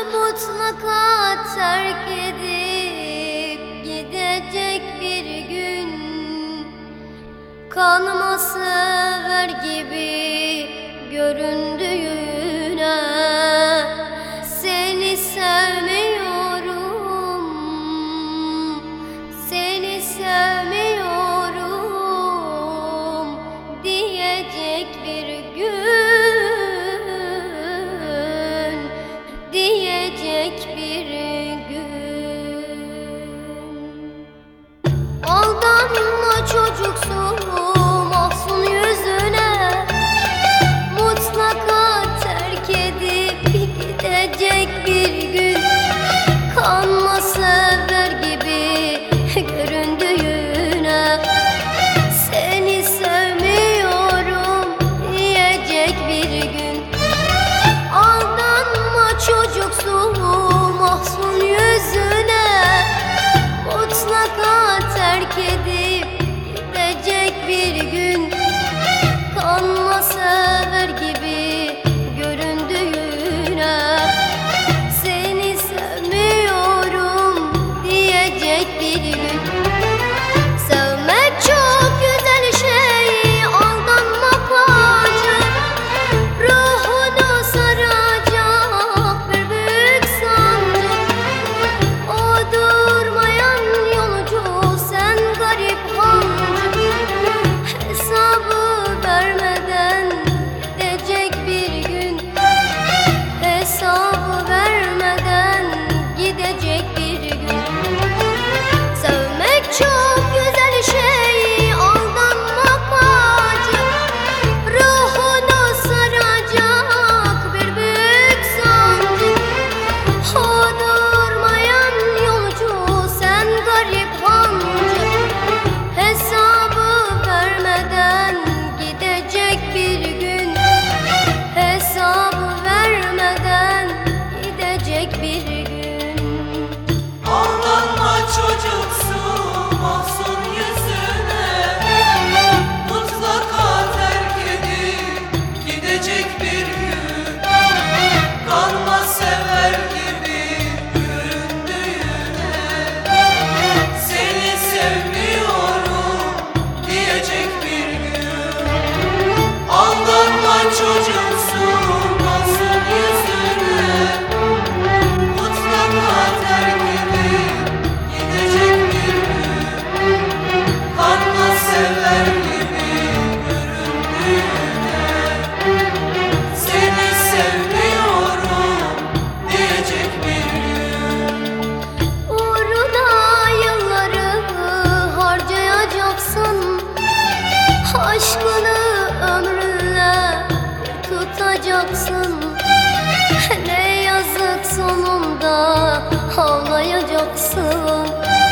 Mutlaka terk edip gidecek bir gün, kanıma sever gibi göründüğüne. Seni sevmiyorum, seni sevmiyorum diyecek bir gün, diyecek bir gün. Aldanma çocuksun mahzun yüzüne, mutlaka terk edip gidecek bir gün, kanma sever gibi göründüğüne. Seni sevmiyorum diyecek bir gün. Aldanma çocuksun mahzun yüzüne, mutlaka terk edip gidecek bir gün, kanma sever gibi göründüğüne. Seni sevmiyorum diyecek bir gün. Sevmek çok güzel şey, aldanmak acı. Ruhunu saracak bir büyük sancı. O durmayan yolcu, sen garip hancı. Hesabı vermeden gidecek bir gün, hesabı vermeden gidecek bir gün. Sevmek çok güzel şey, aldanmak acı. Ruhunu saracak bir büyük sancı. O durmayan yolcu, sen garip hancı. Hesabı vermeden gidecek bir gün, hesabı vermeden gidecek bir gün. Aldanma çocuksun mahzun yüzüne, mutlaka terk edip gidecek bir gün, kanma sever gibi göründüğüne. Seni sevmiyorum diyecek bir gün. Aldanma çocuksun mahzun yüzüne, mutlaka terk edip gidecek bir gün, kanma sever gibi göründüğüne. Seni sevmiyorum diyecek bir gün. Uğruna yılları harcayacaksın, aşkını ömrünle tutacaksın. Ne yazık sonunda ağlayacaksın.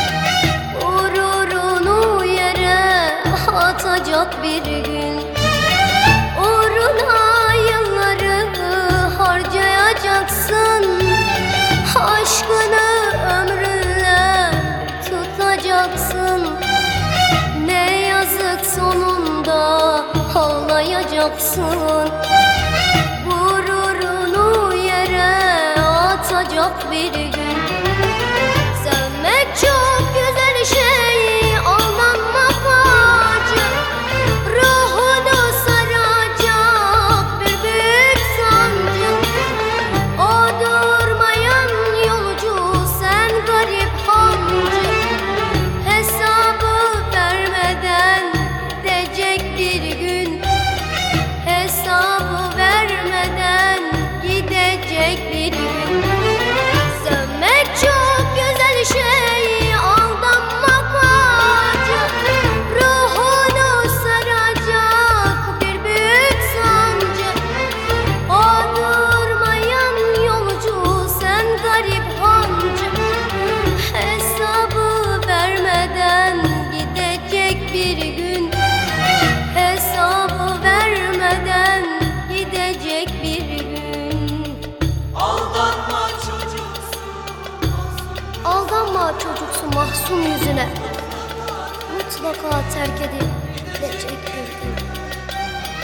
Gururunu yere atacak bir gün. Uğruna yılları harcayacaksın, aşkını ömrünle tutacaksın. Ne yazık sonunda ağlayacaksın. Gururunu yere atacak bir gün. Sevmek çok güzel şey, aldanmak acı. Ruhunu saracak bir büyük sancı. O durmayan yolcu, sen garip hancı. Hesabı vermeden gidecek bir gün, hesabı vermeden gidecek bir gün. Sevmek çok güzel şey, aldanmak acı. Ruhunu saracak bir büyük sancı. O durmayan yolcu, sen garip hancı. Hesabı vermeden gidecek bir gün, hesabı vermeden gidecek bir gün. Aldanma çocuksun Aldanma çocuksun mahzun yüzüne, mutlaka terk edip gidecek bir gün.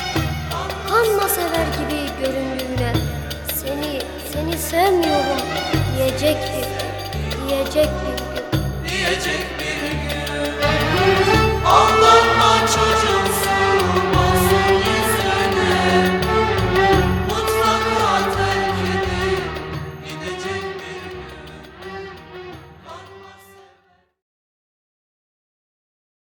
Kanma sever gibi göründüğüne, seni sevmiyorum gidecek